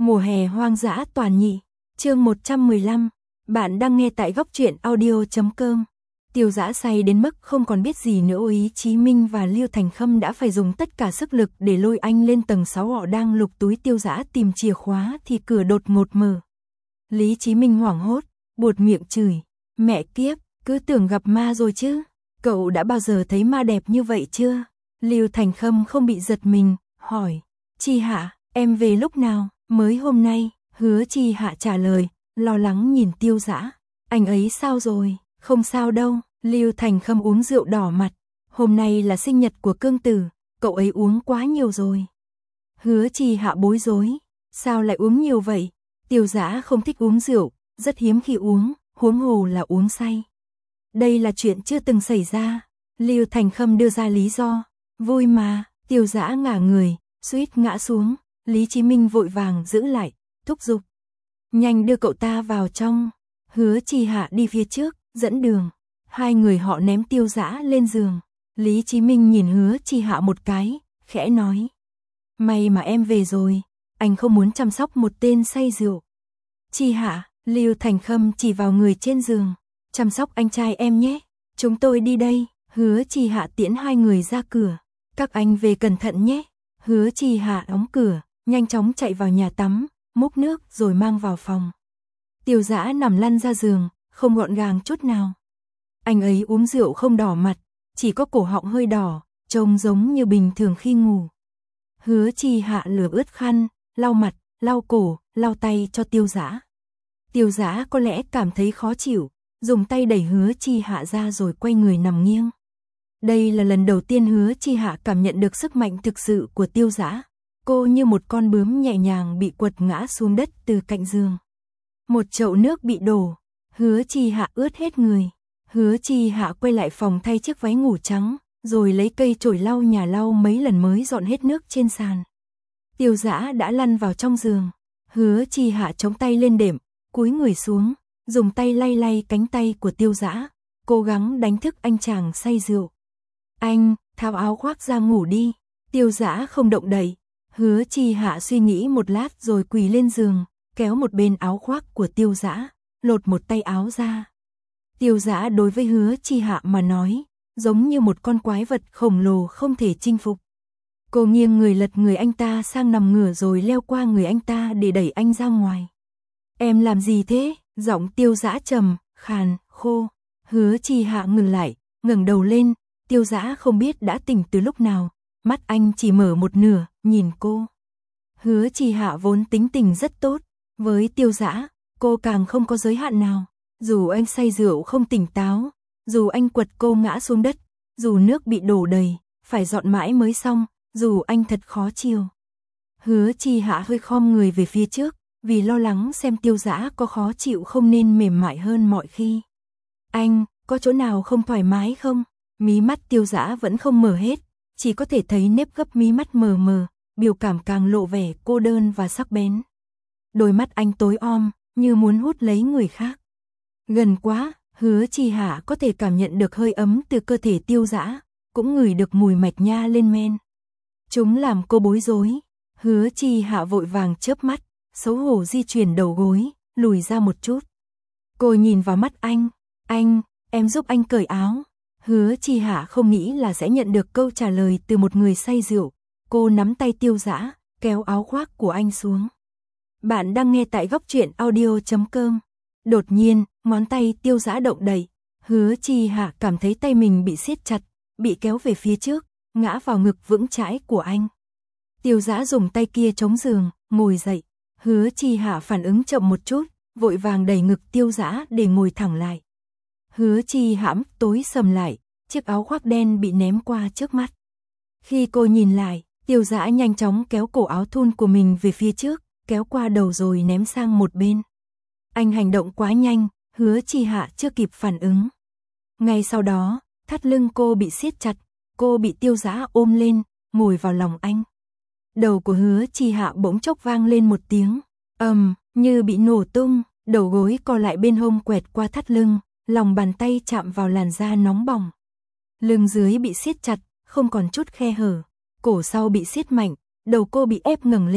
Mùa hè hoang dã toàn nhị, chương 115, bạn đang nghe tại góc truyện audio.com. Tiêu Dã say đến mức không còn biết gì nữa. Ý Chí Minh và Lưu Thành Khâm đã phải dùng tất cả sức lực để lôi anh lên tầng 6. Họ đang lục túi Tiêu Dã tìm chìa khóa thì cửa đột ngột mở. Lý Chí Minh hoảng hốt, buột miệng chửi, mẹ kiếp, cứ tưởng gặp ma rồi chứ, cậu đã bao giờ thấy ma đẹp như vậy chưa? Lưu Thành Khâm không bị giật mình, hỏi, Chi Hạ, em về lúc nào? Mới hôm nay. Hứa Chi Hạ trả lời, lo lắng nhìn Tiêu Dã. Anh ấy sao rồi? Không sao đâu. Lưu Thành Khâm uống rượu đỏ mặt. Hôm nay là sinh nhật của Cương Tử, cậu ấy uống quá nhiều rồi. Hứa Chi Hạ bối rối, sao lại uống nhiều vậy? Tiêu Dã không thích uống rượu, rất hiếm khi uống, huống hồ là uống say. Đây là chuyện chưa từng xảy ra. Lưu Thành Khâm đưa ra lý do. Vui mà. Tiêu Dã ngả người, suýt ngã xuống. Lý Chí Minh vội vàng giữ lại, thúc giục. Nhanh đưa cậu ta vào trong. Hứa Chi Hạ đi phía trước, dẫn đường. Hai người họ ném Tiêu Dã lên giường. Lý Chí Minh nhìn Hứa Chi Hạ một cái, khẽ nói. May mà em về rồi, anh không muốn chăm sóc một tên say rượu. Chi Hạ, Lưu Thành Khâm chỉ vào người trên giường. Chăm sóc anh trai em nhé, chúng tôi đi đây. Hứa Chi Hạ tiễn hai người ra cửa. Các anh về cẩn thận nhé. Hứa Chi Hạ đóng cửa, nhanh chóng chạy vào nhà tắm, múc nước rồi mang vào phòng. Tiêu Dã nằm lăn ra giường, không gọn gàng chút nào. Anh ấy uống rượu không đỏ mặt, chỉ có cổ họng hơi đỏ, trông giống như bình thường khi ngủ. Hứa Chi Hạ lửa ướt khăn, lau mặt, lau cổ, lau tay cho Tiêu Dã. Tiêu Dã có lẽ cảm thấy khó chịu, dùng tay đẩy Hứa Chi Hạ ra rồi quay người nằm nghiêng. Đây là lần đầu tiên Hứa Chi Hạ cảm nhận được sức mạnh thực sự của Tiêu Dã. Cô như một con bướm nhẹ nhàng bị quật ngã xuống đất từ cạnh giường. Một chậu nước bị đổ, Hứa Chi Hạ ướt hết người. Hứa Chi Hạ quay lại phòng thay chiếc váy ngủ trắng, rồi lấy cây chổi lau nhà lau mấy lần mới dọn hết nước trên sàn. Tiêu Dã đã lăn vào trong giường. Hứa Chi Hạ chống tay lên đệm, cúi người xuống, dùng tay lay lay cánh tay của Tiêu Dã, cố gắng đánh thức anh chàng say rượu. Anh, tháo áo khoác ra ngủ đi. Tiêu Dã không động đậy. Hứa Chi Hạ suy nghĩ một lát rồi quỳ lên giường, kéo một bên áo khoác của Tiêu Dã, lột một tay áo ra. Tiêu Dã đối với Hứa Chi Hạ mà nói, giống như một con quái vật khổng lồ không thể chinh phục. Cô nghiêng người lật người anh ta sang nằm ngửa rồi leo qua người anh ta để đẩy anh ra ngoài. Em làm gì thế? Giọng Tiêu Dã trầm, khàn, khô. Hứa Chi Hạ ngừng lại, ngẩng đầu lên. Tiêu Dã không biết đã tỉnh từ lúc nào, mắt anh chỉ mở một nửa, nhìn cô. Hứa Chi Hạ vốn tính tình rất tốt, với Tiêu Dã, cô càng không có giới hạn nào. Dù anh say rượu không tỉnh táo, dù anh quật cô ngã xuống đất, dù nước bị đổ đầy, phải dọn mãi mới xong, dù anh thật khó chiều. Hứa Chi Hạ hơi khom người về phía trước, vì lo lắng xem Tiêu Dã có khó chịu không nên mềm mại hơn mọi khi. Anh, có chỗ nào không thoải mái không? Mí mắt Tiêu Dã vẫn không mở hết, chỉ có thể thấy nếp gấp mí mắt mờ mờ, biểu cảm càng lộ vẻ cô đơn và sắc bén. Đôi mắt anh tối om, như muốn hút lấy người khác. Gần quá, Hứa Chi Hạ có thể cảm nhận được hơi ấm từ cơ thể Tiêu Dã, cũng ngửi được mùi mạch nha lên men. Chúng làm cô bối rối. Hứa Chi Hạ vội vàng chớp mắt, xấu hổ di chuyển đầu gối, lùi ra một chút. Cô nhìn vào mắt anh, em giúp anh cởi áo. Hứa Chi Hạ không nghĩ là sẽ nhận được câu trả lời từ một người say rượu. Cô nắm tay Tiêu Dã, kéo áo khoác của anh xuống. Bạn đang nghe tại góc truyện audio.com. Đột nhiên, ngón tay Tiêu Dã động đậy. Hứa Chi Hạ cảm thấy tay mình bị siết chặt, bị kéo về phía trước, ngã vào ngực vững chãi của anh. Tiêu Dã dùng tay kia chống giường, ngồi dậy. Hứa Chi Hạ phản ứng chậm một chút, vội vàng đẩy ngực Tiêu Dã để ngồi thẳng lại. Hứa Chi Hạ tối sầm lại, chiếc áo khoác đen bị ném qua trước mắt. Khi cô nhìn lại, Tiêu Dã nhanh chóng kéo cổ áo thun của mình về phía trước, kéo qua đầu rồi ném sang một bên. Anh hành động quá nhanh, Hứa Chi Hạ chưa kịp phản ứng. Ngay sau đó, thắt lưng cô bị siết chặt, cô bị Tiêu Dã ôm lên, ngồi vào lòng anh. Đầu của Hứa Chi Hạ bỗng chốc vang lên một tiếng ầm, như bị nổ tung, đầu gối co lại bên hông quẹt qua thắt lưng, lòng bàn tay chạm vào làn da nóng bỏng. Lưng dưới bị siết chặt, không còn chút khe hở, cổ sau bị siết mạnh, đầu cô bị ép ngẩng lên,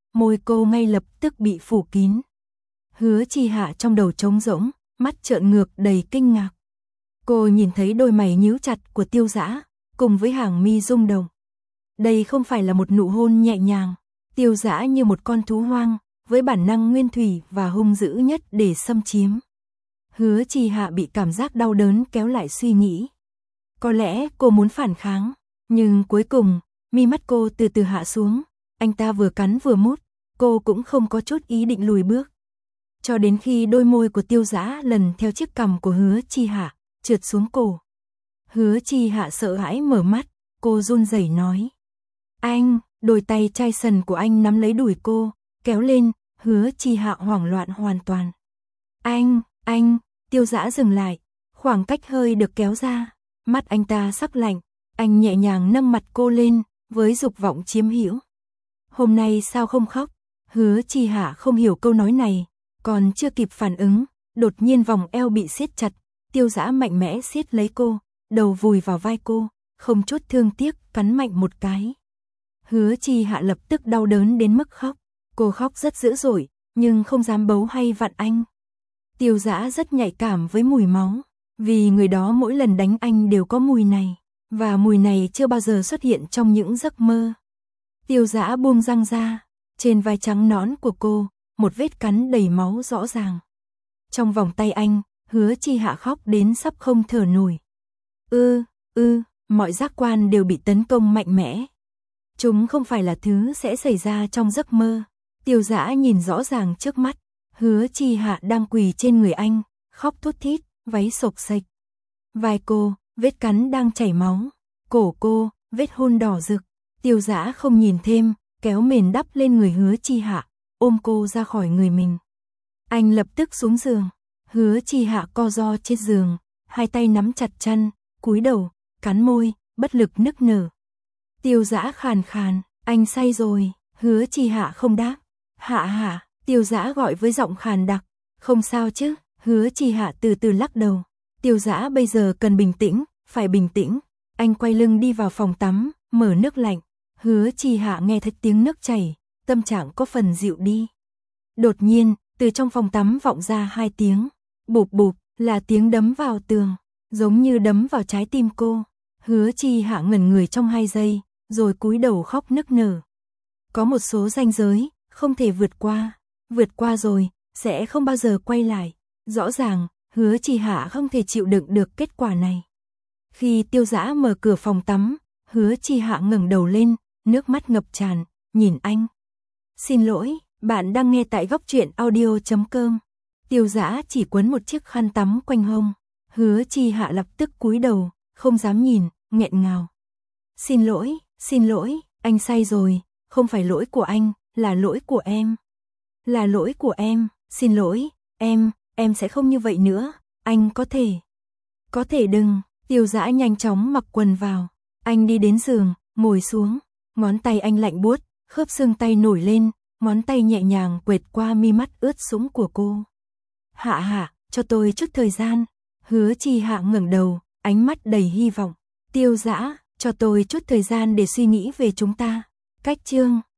môi cô ngay lập tức bị phủ kín. Hứa Chi Hạ trong đầu trống rỗng, mắt trợn ngược đầy kinh ngạc. Cô nhìn thấy đôi mày nhíu chặt của Tiêu Dã, cùng với hàng mi rung động. Đây không phải là một nụ hôn nhẹ nhàng, Tiêu Dã như một con thú hoang, với bản năng nguyên thủy và hung dữ nhất để xâm chiếm. Hứa Chi Hạ bị cảm giác đau đớn kéo lại suy nghĩ. Có lẽ cô muốn phản kháng, nhưng cuối cùng, mi mắt cô từ từ hạ xuống, anh ta vừa cắn vừa mút, cô cũng không có chút ý định lùi bước. Cho đến khi đôi môi của Tiêu Dã lần theo chiếc cằm của Hứa Chi Hạ, trượt xuống cổ. Hứa Chi Hạ sợ hãi mở mắt, cô run rẩy nói. Anh, đôi tay chai sần của anh nắm lấy đùi cô, kéo lên, Hứa Chi Hạ hoảng loạn hoàn toàn. Anh, Tiêu Dã dừng lại, khoảng cách hơi được kéo ra, mắt anh ta sắc lạnh, anh nhẹ nhàng nâng mặt cô lên, với dục vọng chiếm hữu. Hôm nay sao không khóc? Hứa Chi Hạ không hiểu câu nói này, còn chưa kịp phản ứng, đột nhiên vòng eo bị siết chặt, Tiêu Dã mạnh mẽ siết lấy cô, đầu vùi vào vai cô, không chút thương tiếc cắn mạnh một cái. Hứa Chi Hạ lập tức đau đớn đến mức khóc, cô khóc rất dữ dội, nhưng không dám bấu hay vặn anh. Tiêu Dã rất nhạy cảm với mùi máu, vì người đó mỗi lần đánh anh đều có mùi này, và mùi này chưa bao giờ xuất hiện trong những giấc mơ. Tiêu Dã buông răng ra, trên vai trắng nõn của cô, một vết cắn đầy máu rõ ràng. Trong vòng tay anh, Hứa Chi Hạ khóc đến sắp không thở nổi. Mọi giác quan đều bị tấn công mạnh mẽ. Chúng không phải là thứ sẽ xảy ra trong giấc mơ. Tiêu Dã nhìn rõ ràng trước mắt, Hứa Chi Hạ đang quỳ trên người anh, khóc thút thít, váy xộc xệch. Vai cô, vết cắn đang chảy máu, cổ cô, vết hôn đỏ rực. Tiêu Dã không nhìn thêm, kéo mền đắp lên người Hứa Chi Hạ, ôm cô ra khỏi người mình. Anh lập tức xuống giường, Hứa Chi Hạ co ro trên giường, hai tay nắm chặt chăn, cúi đầu, cắn môi, bất lực nức nở. Tiêu Dã khàn khàn, anh say rồi. Hứa Chi Hạ không đáp. Hạ, Tiêu Dã gọi với giọng khàn đặc. Không sao chứ? Hứa Chi Hạ từ từ lắc đầu. Tiêu Dã bây giờ cần bình tĩnh, phải bình tĩnh. Anh quay lưng đi vào phòng tắm, mở nước lạnh. Hứa Chi Hạ nghe thấy tiếng nước chảy, tâm trạng có phần dịu đi. Đột nhiên, từ trong phòng tắm vọng ra hai tiếng. Bụp bụp, là tiếng đấm vào tường, giống như đấm vào trái tim cô. Hứa Chi Hạ ngẩn người trong 2 giây, rồi cúi đầu khóc nức nở. Có một số ranh giới, không thể vượt qua rồi, sẽ không bao giờ quay lại. Rõ ràng, Hứa Chi Hạ không thể chịu đựng được kết quả này. Khi Tiêu Dã mở cửa phòng tắm, Hứa Chi Hạ ngẩng đầu lên, nước mắt ngập tràn, nhìn anh. Xin lỗi, bạn đang nghe tại góc truyện audio.com. Tiêu Dã chỉ quấn một chiếc khăn tắm quanh hông. Hứa Chi Hạ lập tức cúi đầu, không dám nhìn, nghẹn ngào. Xin lỗi, anh say rồi, không phải lỗi của anh, là lỗi của em. Là lỗi của em, xin lỗi, em sẽ không như vậy nữa, anh có thể đừng. Tiêu Dã nhanh chóng mặc quần vào, anh đi đến giường, ngồi xuống, ngón tay anh lạnh buốt, khớp xương tay nổi lên, ngón tay nhẹ nhàng quệt qua mi mắt ướt sũng của cô. Hạ, cho tôi chút thời gian. Hứa Chi Hạ ngẩng đầu, ánh mắt đầy hy vọng. Tiêu Dã, cho tôi chút thời gian để suy nghĩ về chúng ta. Cách chương